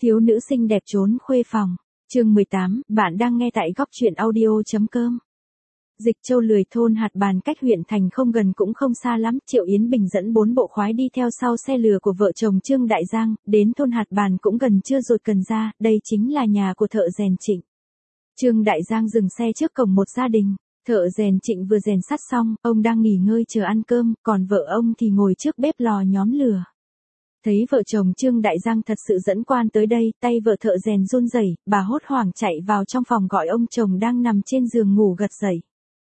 Thiếu nữ xinh đẹp trốn khuê phòng. Chương 18, bạn đang nghe tại góc truyện audio.com. Dịch Châu lười thôn hạt bàn cách huyện thành không gần cũng không xa lắm, Triệu Yến Bình dẫn 4 bộ khoái đi theo sau xe lừa của vợ chồng Trương Đại Giang, đến thôn hạt bàn cũng gần chưa rồi cần ra, đây chính là nhà của thợ rèn Trịnh. Trương Đại Giang dừng xe trước cổng một gia đình, thợ rèn Trịnh vừa rèn sắt xong, ông đang nghỉ ngơi chờ ăn cơm, còn vợ ông thì ngồi trước bếp lò nhóm lửa. Thấy vợ chồng Trương Đại Giang thật sự dẫn quan tới đây, tay vợ thợ rèn run rẩy, bà hốt hoảng chạy vào trong phòng gọi ông chồng đang nằm trên giường ngủ gật dậy.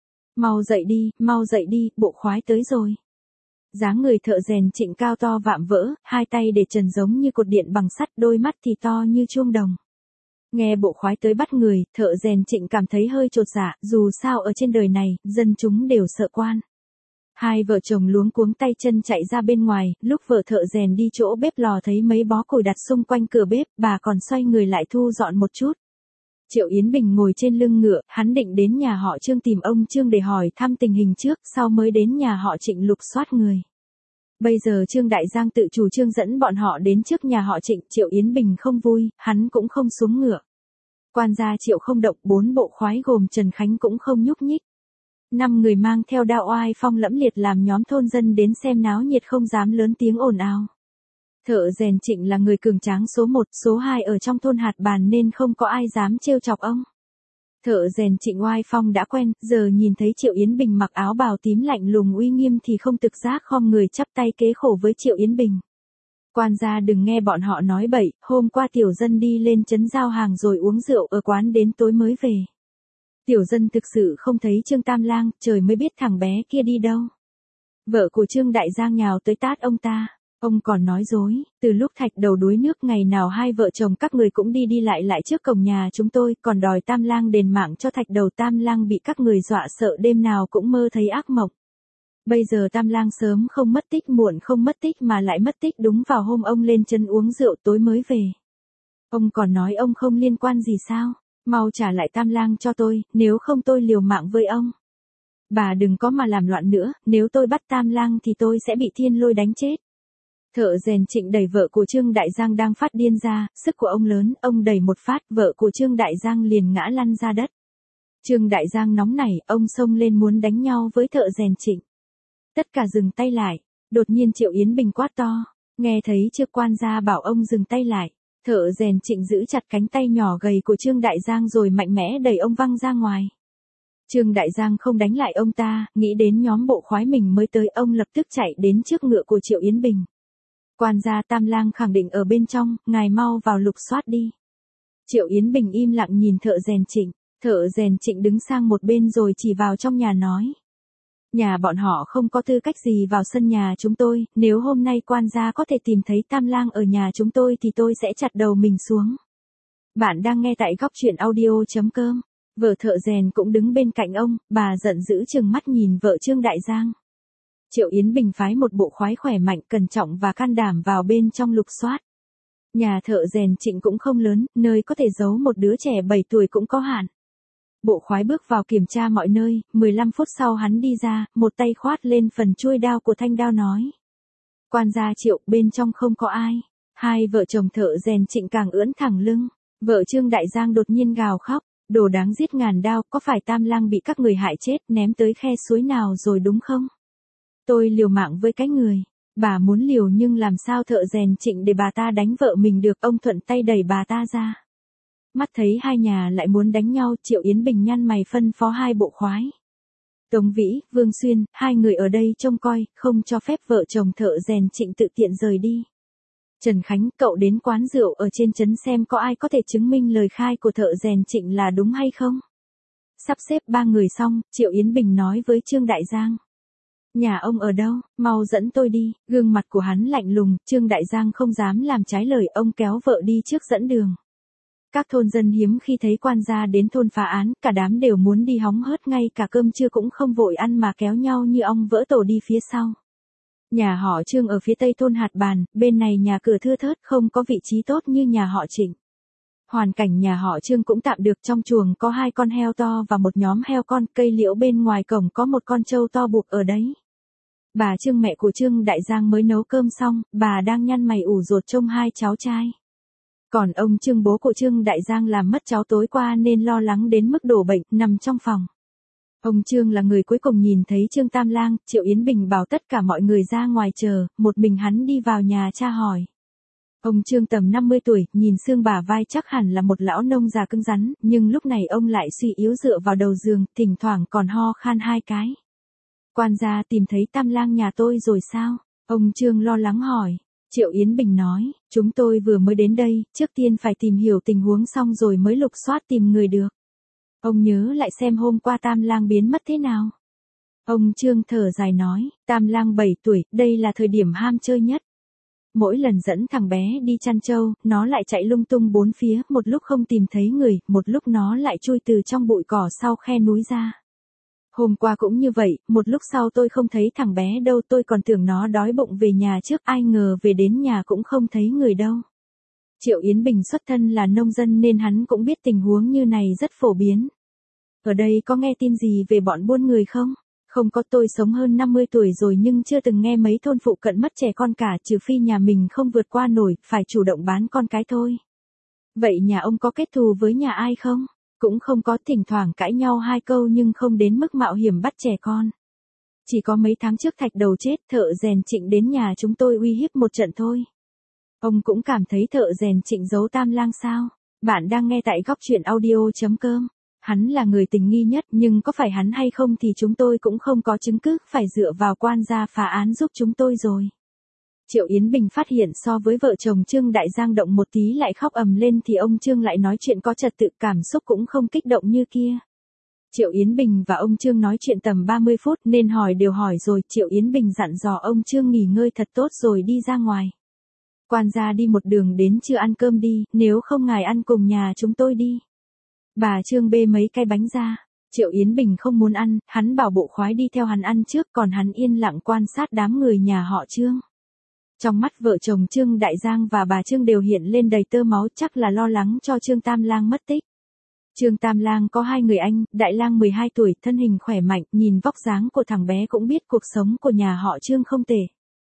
Mau dậy đi, bộ khoái tới rồi. Dáng người thợ rèn Trịnh cao to vạm vỡ, hai tay để trần giống như cột điện bằng sắt, đôi mắt thì to như chuông đồng. Nghe bộ khoái tới bắt người, thợ rèn Trịnh cảm thấy hơi chột dạ, dù sao ở trên đời này, dân chúng đều sợ quan. Hai vợ chồng luống cuống tay chân chạy ra bên ngoài, lúc vợ thợ rèn đi chỗ bếp lò thấy mấy bó củi đặt xung quanh cửa bếp, bà còn xoay người lại thu dọn một chút. Triệu Yến Bình ngồi trên lưng ngựa, hắn định đến nhà họ Trương tìm ông Trương để hỏi thăm tình hình trước, sau mới đến nhà họ Trịnh lục soát người. Bây giờ Trương Đại Giang tự chủ trương dẫn bọn họ đến trước nhà họ Trịnh, Triệu Yến Bình không vui, hắn cũng không xuống ngựa. Quan gia Triệu không động, 4 bộ khoái gồm Trần Khánh cũng không nhúc nhích. 5 người mang theo đao oai phong lẫm liệt làm nhóm thôn dân đến xem náo nhiệt không dám lớn tiếng ồn ào. Thợ rèn Trịnh là người cường tráng số 1, số 2 ở trong thôn hạt bàn nên không có ai dám trêu chọc ông. Thợ rèn Trịnh oai phong đã quen, giờ nhìn thấy Triệu Yến Bình mặc áo bào tím lạnh lùng uy nghiêm thì không tự giác khom người chắp tay kế khổ với Triệu Yến Bình. Quan gia đừng nghe bọn họ nói bậy, hôm qua tiểu dân đi lên trấn giao hàng rồi uống rượu ở quán đến tối mới về. Tiểu dân thực sự không thấy Trương Tam Lang, trời mới biết thằng bé kia đi đâu. Vợ của Trương Đại Giang nhào tới tát ông ta. Ông còn nói dối, từ lúc Thạch Đầu đuối nước ngày nào hai vợ chồng các người cũng đi lại trước cổng nhà chúng tôi, còn đòi Tam Lang đền mạng cho Thạch Đầu. Tam Lang bị các người dọa sợ đêm nào cũng mơ thấy ác mộng. Bây giờ Tam Lang sớm không mất tích muộn không mất tích mà lại mất tích đúng vào hôm ông lên chân uống rượu tối mới về. Ông còn nói ông không liên quan gì sao? Mau trả lại Tam Lang cho tôi, nếu không tôi liều mạng với ông. Bà đừng có mà làm loạn nữa, nếu tôi bắt Tam Lang thì tôi sẽ bị thiên lôi đánh chết. Thợ rèn Trịnh đẩy vợ của Trương Đại Giang đang phát điên ra, sức của ông lớn, ông đẩy một phát, vợ của Trương Đại Giang liền ngã lăn ra đất. Trương Đại Giang nóng nảy, ông xông lên muốn đánh nhau với thợ rèn Trịnh. Tất cả dừng tay lại, đột nhiên Triệu Yến Bình quát to, nghe thấy chưa, quan gia bảo ông dừng tay lại. Thợ rèn Trịnh giữ chặt cánh tay nhỏ gầy của Trương Đại Giang rồi mạnh mẽ đẩy ông văng ra ngoài. Trương Đại Giang không đánh lại ông ta, nghĩ đến nhóm bộ khoái mình mới tới, ông lập tức chạy đến trước ngựa của Triệu Yến Bình. Quan gia Tam Lang khẳng định ở bên trong, ngài mau vào lục soát đi. Triệu Yến Bình im lặng nhìn thợ rèn Trịnh đứng sang một bên rồi chỉ vào trong nhà nói. Nhà bọn họ không có tư cách gì vào sân nhà chúng tôi, nếu hôm nay quan gia có thể tìm thấy Tam Lang ở nhà chúng tôi thì tôi sẽ chặt đầu mình xuống. Bạn đang nghe tại góc truyện audio.com. Vợ thợ rèn cũng đứng bên cạnh ông, bà giận dữ trừng mắt nhìn vợ Trương Đại Giang. Triệu Yến Bình phái một bộ khoái khỏe mạnh, cẩn trọng và can đảm vào bên trong lục soát. Nhà thợ rèn Trịnh cũng không lớn, nơi có thể giấu một đứa trẻ 7 tuổi cũng có hạn. Bộ khoái bước vào kiểm tra mọi nơi, 15 phút sau hắn đi ra, một tay khoát lên phần chuôi đao của thanh đao nói. Quan gia Triệu, bên trong không có ai. Hai vợ chồng thợ rèn Trịnh càng ưỡn thẳng lưng. Vợ Trương Đại Giang đột nhiên gào khóc, đồ đáng giết ngàn đao, có phải Tam Lang bị các người hại chết ném tới khe suối nào rồi đúng không? Tôi liều mạng với cái người. Bà muốn liều nhưng làm sao thợ rèn Trịnh để bà ta đánh vợ mình được, ông thuận tay đẩy bà ta ra. Mắt thấy hai nhà lại muốn đánh nhau, Triệu Yến Bình nhăn mày phân phó hai bộ khoái. Tống Vĩ, Vương Xuyên, hai người ở đây trông coi, không cho phép vợ chồng thợ rèn Trịnh tự tiện rời đi. Trần Khánh, cậu đến quán rượu ở trên trấn xem có ai có thể chứng minh lời khai của thợ rèn Trịnh là đúng hay không. Sắp xếp 3 người xong, Triệu Yến Bình nói với Trương Đại Giang. Nhà ông ở đâu, mau dẫn tôi đi. Gương mặt của hắn lạnh lùng, Trương Đại Giang không dám làm trái lời, ông kéo vợ đi trước dẫn đường. Các thôn dân hiếm khi thấy quan gia đến thôn phá án, cả đám đều muốn đi hóng hớt, ngay cả cơm trưa cũng không vội ăn mà kéo nhau như ong vỡ tổ đi phía sau. Nhà họ Trương ở phía tây thôn hạt bàn, bên này nhà cửa thưa thớt, không có vị trí tốt như nhà họ Trịnh. Hoàn cảnh nhà họ Trương cũng tạm được, trong chuồng có 2 con heo to và một nhóm heo con, cây liễu bên ngoài cổng có một con trâu to buộc ở đấy. Bà Trương mẹ của Trương Đại Giang mới nấu cơm xong, bà đang nhăn mày ủ rột trông 2 cháu trai. Còn ông Trương bố của Trương Đại Giang làm mất cháu tối qua nên lo lắng đến mức đổ bệnh, nằm trong phòng. Ông Trương là người cuối cùng nhìn thấy Trương Tam Lang, Triệu Yến Bình bảo tất cả mọi người ra ngoài chờ, một mình hắn đi vào nhà tra hỏi. Ông Trương tầm 50 tuổi, nhìn xương bả vai chắc hẳn là một lão nông già cứng rắn, nhưng lúc này ông lại suy yếu dựa vào đầu giường, thỉnh thoảng còn ho khan 2 cái. Quan gia tìm thấy Tam Lang nhà tôi rồi sao? Ông Trương lo lắng hỏi. Triệu Yến Bình nói, chúng tôi vừa mới đến đây, trước tiên phải tìm hiểu tình huống xong rồi mới lục soát tìm người được. Ông nhớ lại xem hôm qua Tam Lang biến mất thế nào. Ông Trương thở dài nói, Tam Lang 7 tuổi, đây là thời điểm ham chơi nhất. Mỗi lần dẫn thằng bé đi chăn trâu, nó lại chạy lung tung bốn phía, một lúc không tìm thấy người, một lúc nó lại chui từ trong bụi cỏ sau khe núi ra. Hôm qua cũng như vậy, một lúc sau tôi không thấy thằng bé đâu, tôi còn tưởng nó đói bụng về nhà trước, ai ngờ về đến nhà cũng không thấy người đâu. Triệu Yến Bình xuất thân là nông dân nên hắn cũng biết tình huống như này rất phổ biến. Ở đây có nghe tin gì về bọn buôn người không? Không có, tôi sống hơn 50 tuổi rồi nhưng chưa từng nghe mấy thôn phụ cận mất trẻ con cả, trừ phi nhà mình không vượt qua nổi, phải chủ động bán con cái thôi. Vậy nhà ông có kết thù với nhà ai không? Cũng không có, thỉnh thoảng cãi nhau 2 câu nhưng không đến mức mạo hiểm bắt trẻ con. Chỉ có mấy tháng trước Thạch Đầu chết, thợ rèn Trịnh đến nhà chúng tôi uy hiếp một trận thôi. Ông cũng cảm thấy thợ rèn Trịnh giấu Tam Lang sao? Bạn đang nghe tại góc truyện audio.com. Hắn là người tình nghi nhất nhưng có phải hắn hay không thì chúng tôi cũng không có chứng cứ, phải dựa vào quan gia phá án giúp chúng tôi rồi. Triệu Yến Bình phát hiện so với vợ chồng Trương Đại Giang động một tí lại khóc ầm lên thì ông Trương lại nói chuyện có trật tự, cảm xúc cũng không kích động như kia. Triệu Yến Bình và ông Trương nói chuyện tầm 30 phút nên hỏi đều hỏi rồi, Triệu Yến Bình dặn dò ông Trương nghỉ ngơi thật tốt rồi đi ra ngoài. Quan gia đi một đường đến chưa ăn cơm đi, nếu không ngài ăn cùng nhà chúng tôi đi. Bà Trương bê mấy cái bánh ra. Triệu Yến Bình không muốn ăn, hắn bảo bộ khoái đi theo hắn ăn trước, còn hắn yên lặng quan sát đám người nhà họ Trương. Trong mắt vợ chồng Trương Đại Giang và bà Trương đều hiện lên đầy tơ máu, chắc là lo lắng cho Trương Tam Lang mất tích. Trương Tam Lang có 2 người anh, Đại Lang 12 tuổi, thân hình khỏe mạnh, nhìn vóc dáng của thằng bé cũng biết cuộc sống của nhà họ Trương không tệ.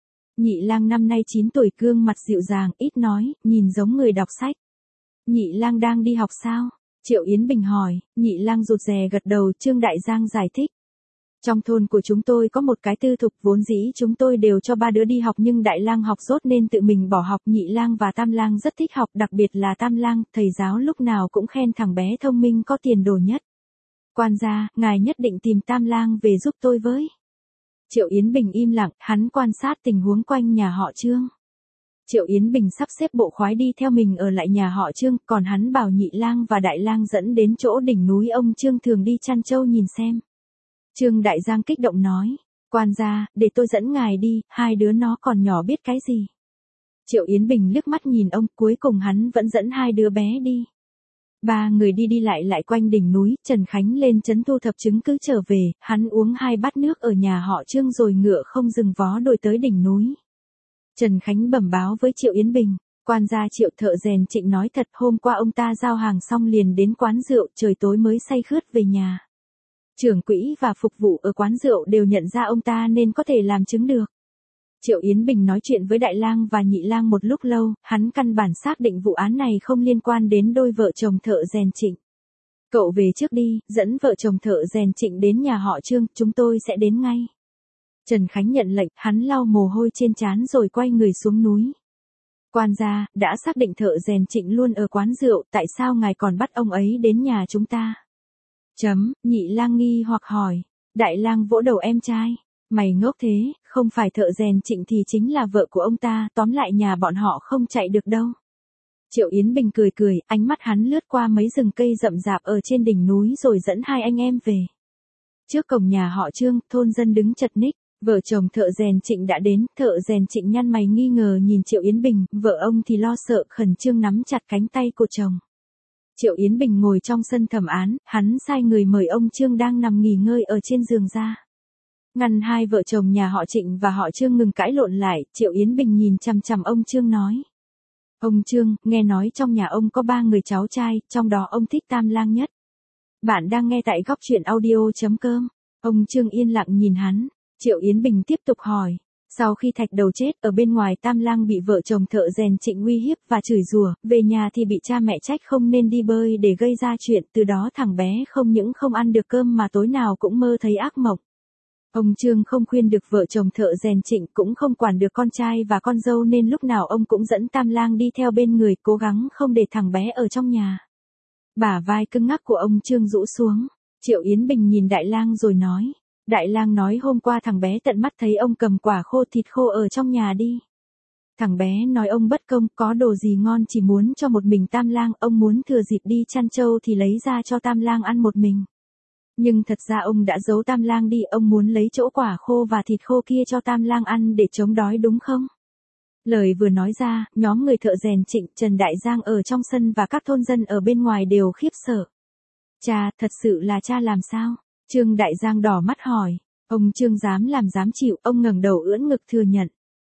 Nhị Lang năm nay 9 tuổi, gương mặt dịu dàng, ít nói, nhìn giống người đọc sách. Nhị Lang đang đi học sao? Triệu Yến Bình hỏi. Nhị Lang rụt rè gật đầu. Trương Đại Giang giải thích. Trong thôn của chúng tôi có một cái tư thục, vốn dĩ chúng tôi đều cho 3 đứa đi học nhưng Đại Lang học dốt nên tự mình bỏ học. Nhị Lang và Tam Lang rất thích học, đặc biệt là Tam Lang, thầy giáo lúc nào cũng khen thằng bé thông minh có tiền đồ nhất. Quan gia, ngài nhất định tìm Tam Lang về giúp tôi với. Triệu Yến Bình im lặng, hắn quan sát tình huống quanh nhà họ Trương. Triệu Yến Bình sắp xếp bộ khoái đi theo mình ở lại nhà họ Trương, còn hắn bảo Nhị Lang và Đại Lang dẫn đến chỗ đỉnh núi ông Trương thường đi chăn trâu nhìn xem. Trương Đại Giang kích động nói, quan gia, để tôi dẫn ngài đi, 2 đứa nó còn nhỏ biết cái gì. Triệu Yến Bình liếc mắt nhìn ông, cuối cùng hắn vẫn dẫn 2 đứa bé đi. 3 người đi lại quanh đỉnh núi, Trần Khánh lên trấn thu thập chứng cứ trở về, hắn uống 2 bát nước ở nhà họ Trương rồi ngựa không dừng vó đuổi tới đỉnh núi. Trần Khánh bẩm báo với Triệu Yến Bình, quan gia Triệu thợ rèn Trịnh nói thật, hôm qua ông ta giao hàng xong liền đến quán rượu, trời tối mới say khướt về nhà. Trưởng quỹ và phục vụ ở quán rượu đều nhận ra ông ta nên có thể làm chứng được. Triệu Yến Bình nói chuyện với Đại Lang và Nhị Lang một lúc lâu, hắn căn bản xác định vụ án này không liên quan đến đôi vợ chồng thợ rèn Trịnh. Cậu về trước đi, dẫn vợ chồng thợ rèn Trịnh đến nhà họ Trương, chúng tôi sẽ đến ngay. Trần Khánh nhận lệnh, hắn lau mồ hôi trên trán rồi quay người xuống núi. Quan gia, đã xác định thợ rèn Trịnh luôn ở quán rượu, tại sao ngài còn bắt ông ấy đến nhà chúng ta? Nhị Lang nghi hoặc hỏi. Đại Lang vỗ đầu em trai. Mày ngốc thế, không phải thợ rèn Trịnh thì chính là vợ của ông ta, tóm lại nhà bọn họ không chạy được đâu. Triệu Yến Bình cười, ánh mắt hắn lướt qua mấy rừng cây rậm rạp ở trên đỉnh núi rồi dẫn 2 anh em về. Trước cổng nhà họ Trương, thôn dân đứng chật ních. Vợ chồng thợ rèn Trịnh đã đến, thợ rèn Trịnh nhăn mày nghi ngờ nhìn Triệu Yến Bình, vợ ông thì lo sợ khẩn trương nắm chặt cánh tay của chồng. Triệu Yến Bình ngồi trong sân thẩm án, hắn sai người mời ông Trương đang nằm nghỉ ngơi ở trên giường ra. Ngăn 2 vợ chồng nhà họ Trịnh và họ Trương ngừng cãi lộn lại, Triệu Yến Bình nhìn chằm chằm ông Trương nói. Ông Trương, nghe nói trong nhà ông có 3 người cháu trai, trong đó ông thích Tam Lang nhất. Bạn đang nghe tại góc truyện audio.com. Ông Trương yên lặng nhìn hắn. Triệu Yến Bình tiếp tục hỏi. Sau khi Thạch Đầu chết, ở bên ngoài Tam Lang bị vợ chồng thợ rèn Trịnh uy hiếp và chửi rủa, về nhà thì bị cha mẹ trách không nên đi bơi để gây ra chuyện, từ đó thằng bé không những không ăn được cơm mà tối nào cũng mơ thấy ác mộng. Ông Trương không khuyên được vợ chồng thợ rèn Trịnh, cũng không quản được con trai và con dâu nên lúc nào ông cũng dẫn Tam Lang đi theo bên người, cố gắng không để thằng bé ở trong nhà. Bả vai cứng ngắc của ông Trương rũ xuống. Triệu Yến Bình nhìn Đại Lang rồi nói. Đại Lang nói hôm qua thằng bé tận mắt thấy ông cầm quả khô thịt khô ở trong nhà đi. Thằng bé nói ông bất công, có đồ gì ngon chỉ muốn cho một mình Tam Lang, ông muốn thừa dịp đi chăn trâu thì lấy ra cho Tam Lang ăn một mình. Nhưng thật ra ông đã giấu Tam Lang đi, ông muốn lấy chỗ quả khô và thịt khô kia cho Tam Lang ăn để chống đói đúng không? Lời vừa nói ra, nhóm người thợ rèn Trịnh, Trần Đại Giang ở trong sân và các thôn dân ở bên ngoài đều khiếp sợ. Cha, thật sự là cha làm sao? Trương Đại Giang đỏ mắt hỏi. Ông Trương dám làm dám chịu, ông ngẩng đầu ưỡn ngực thừa nhận.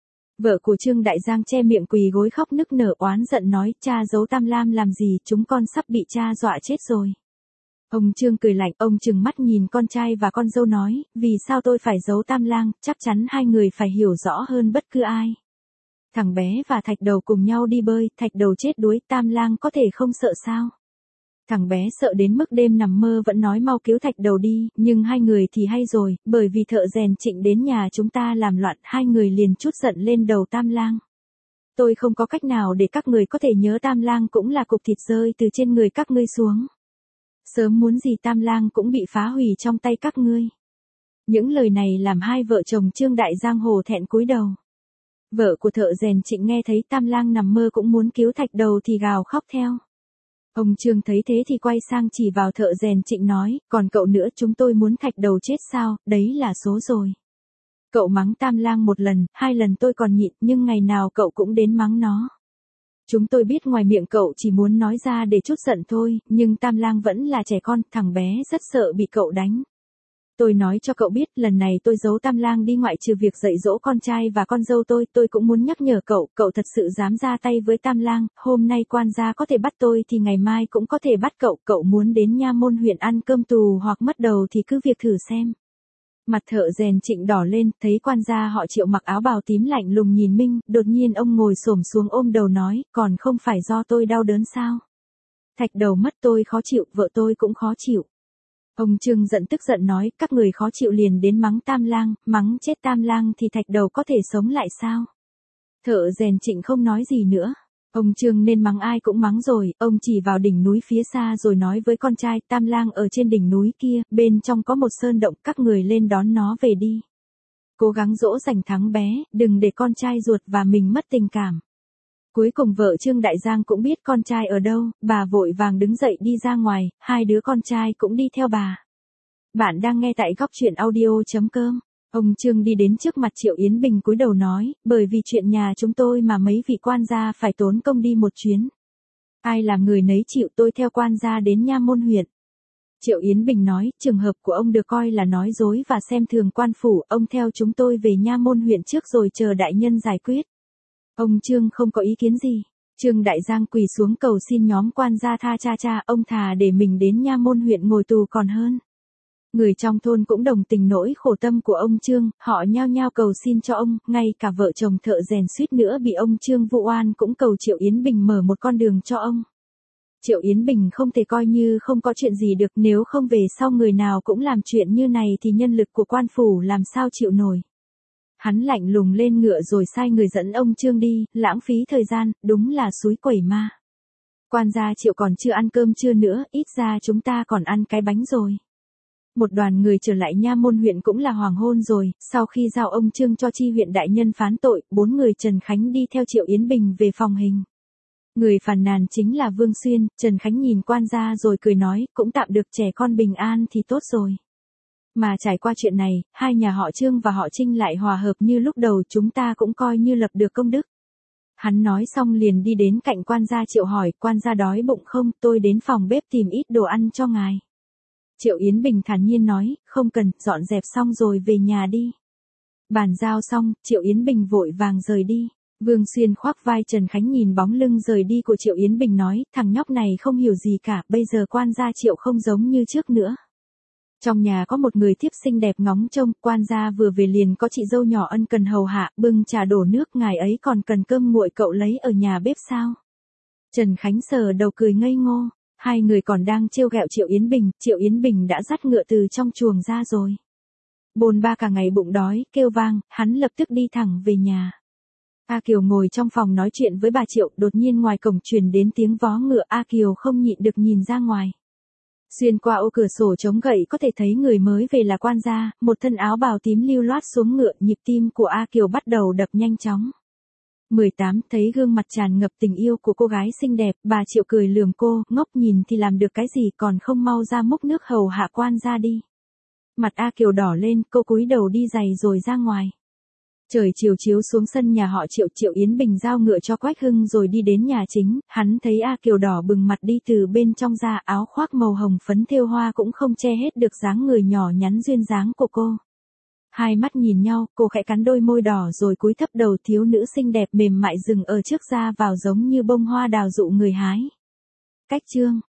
Vợ của Trương Đại Giang che miệng quỳ gối khóc nức nở oán giận nói, cha giấu Tam Lam làm gì, chúng con sắp bị cha dọa chết rồi. Ông Trương cười lạnh, ông trừng mắt nhìn con trai và con dâu nói, vì sao tôi phải giấu Tam Lang, chắc chắn hai người phải hiểu rõ hơn bất cứ ai. Thằng bé và Thạch Đầu cùng nhau đi bơi, Thạch Đầu chết đuối, Tam Lang có thể không sợ sao? Thằng bé sợ đến mức đêm nằm mơ vẫn nói mau cứu Thạch Đầu đi, nhưng hai người thì hay rồi, bởi vì thợ rèn Trịnh đến nhà chúng ta làm loạn, hai người liền trút giận lên đầu Tam Lang. Tôi không có cách nào để các người có thể nhớ Tam Lang cũng là cục thịt rơi từ trên người các ngươi xuống. Sớm muốn gì Tam Lang cũng bị phá hủy trong tay các ngươi. Những lời này làm hai vợ chồng Trương Đại Giang hổ thẹn cúi đầu. Vợ của thợ rèn Trịnh nghe thấy Tam Lang nằm mơ cũng muốn cứu Thạch Đầu thì gào khóc theo. Ông Trương thấy thế thì quay sang chỉ vào thợ rèn Trịnh nói, còn cậu nữa, chúng tôi muốn Thạch Đầu chết sao, đấy là số rồi. Cậu mắng Tam Lang một lần, hai lần tôi còn nhịn, nhưng ngày nào cậu cũng đến mắng nó. Chúng tôi biết ngoài miệng cậu chỉ muốn nói ra để trút giận thôi, nhưng Tam Lang vẫn là trẻ con, thằng bé rất sợ bị cậu đánh. Tôi nói cho cậu biết, lần này tôi giấu Tam Lang đi ngoại trừ việc dạy dỗ con trai và con dâu tôi cũng muốn nhắc nhở cậu, cậu thật sự dám ra tay với Tam Lang, hôm nay quan gia có thể bắt tôi thì ngày mai cũng có thể bắt cậu, cậu muốn đến Nha Môn huyện ăn cơm tù hoặc mất đầu thì cứ việc thử xem. Mặt thợ rèn Trịnh đỏ lên, thấy quan gia họ Triệu mặc áo bào tím lạnh lùng nhìn Minh, đột nhiên ông ngồi xổm xuống ôm đầu nói, còn không phải do tôi đau đớn sao? Thạch Đầu mất tôi khó chịu, vợ tôi cũng khó chịu. Ông Trương giận tức giận nói, các người khó chịu liền đến mắng Tam Lang, mắng chết Tam Lang thì Thạch Đầu có thể sống lại sao? Thợ rèn Trịnh không nói gì nữa. Ông Trương nên mắng ai cũng mắng rồi, ông chỉ vào đỉnh núi phía xa rồi nói với con trai, Tam Lang ở trên đỉnh núi kia, bên trong có một sơn động, các người lên đón nó về đi. Cố gắng dỗ dành thắng bé, đừng để con trai ruột và mình mất tình cảm. Cuối cùng vợ Trương Đại Giang cũng biết con trai ở đâu, bà vội vàng đứng dậy đi ra ngoài, hai đứa con trai cũng đi theo bà. Bạn đang nghe tại góc truyện audio.com. Ông Trương đi đến trước mặt Triệu Yến Bình cúi đầu nói, bởi vì chuyện nhà chúng tôi mà mấy vị quan gia phải tốn công đi một chuyến. Ai làm người nấy chịu, tôi theo quan gia đến Nha Môn huyện. Triệu Yến Bình nói, trường hợp của ông được coi là nói dối và xem thường quan phủ, ông theo chúng tôi về Nha Môn huyện trước rồi chờ đại nhân giải quyết. Ông Trương không có ý kiến gì. Trương Đại Giang quỳ xuống cầu xin nhóm quan gia tha cha, ông thà để mình đến Nha Môn huyện ngồi tù còn hơn. Người trong thôn cũng đồng tình nỗi khổ tâm của ông Trương, họ nhao nhao cầu xin cho ông, ngay cả vợ chồng thợ rèn suýt nữa bị ông Trương vu oan cũng cầu Triệu Yến Bình mở một con đường cho ông. Triệu Yến Bình không thể coi như không có chuyện gì được, nếu không về sau người nào cũng làm chuyện như này thì nhân lực của quan phủ làm sao chịu nổi. Hắn lạnh lùng lên ngựa rồi sai người dẫn ông Trương đi, lãng phí thời gian, đúng là xúi quẩy ma. Quan gia Triệu còn chưa ăn cơm trưa nữa, ít ra chúng ta còn ăn cái bánh rồi. Một đoàn người trở lại Nha Môn huyện cũng là hoàng hôn rồi, sau khi giao ông Trương cho chi huyện đại nhân phán tội, 4 người Trần Khánh đi theo Triệu Yến Bình về phòng hình. Người phàn nàn chính là Vương Xuyên, Trần Khánh nhìn quan gia rồi cười nói, cũng tạm được, trẻ con bình an thì tốt rồi. Mà trải qua chuyện này, hai nhà họ Trương và họ Trinh lại hòa hợp như lúc đầu, chúng ta cũng coi như lập được công đức. Hắn nói xong liền đi đến cạnh quan gia Triệu hỏi, quan gia đói bụng không, tôi đến phòng bếp tìm ít đồ ăn cho ngài. Triệu Yến Bình thản nhiên nói, không cần, dọn dẹp xong rồi về nhà đi. Bàn giao xong, Triệu Yến Bình vội vàng rời đi. Vương Xuyên khoác vai Trần Khánh nhìn bóng lưng rời đi của Triệu Yến Bình nói, thằng nhóc này không hiểu gì cả, bây giờ quan gia Triệu không giống như trước nữa. Trong nhà có một người thiếp xinh đẹp ngóng trông, quan gia vừa về liền có chị dâu nhỏ ân cần hầu hạ, bưng trà đổ nước, ngài ấy còn cần cơm nguội cậu lấy ở nhà bếp sao? Trần Khánh sờ đầu cười ngây ngô, hai người còn đang trêu ghẹo Triệu Yến Bình đã dắt ngựa từ trong chuồng ra rồi. Bồn ba cả ngày bụng đói, kêu vang, hắn lập tức đi thẳng về nhà. A Kiều ngồi trong phòng nói chuyện với bà Triệu, đột nhiên ngoài cổng truyền đến tiếng vó ngựa, A Kiều không nhịn được nhìn ra ngoài. Xuyên qua ô cửa sổ chống gậy có thể thấy người mới về là quan gia, một thân áo bào tím lưu loát xuống ngựa, nhịp tim của A Kiều bắt đầu đập nhanh chóng. 18 thấy gương mặt tràn ngập tình yêu của cô gái xinh đẹp, bà Triệu cười lườm cô, ngốc nhìn thì làm được cái gì, còn không mau ra múc nước hầu hạ quan gia đi. Mặt A Kiều đỏ lên, cô cúi đầu đi giày rồi ra ngoài. Trời chiều chiếu xuống sân nhà họ Triệu, Triệu Yến Bình giao ngựa cho Quách Hưng rồi đi đến nhà chính, hắn thấy A Kiều đỏ bừng mặt đi từ bên trong ra, áo khoác màu hồng phấn thêu hoa cũng không che hết được dáng người nhỏ nhắn duyên dáng của cô. Hai mắt nhìn nhau, cô khẽ cắn đôi môi đỏ rồi cúi thấp đầu, thiếu nữ xinh đẹp mềm mại dừng ở trước da vào giống như bông hoa đào dụ người hái. Cách chương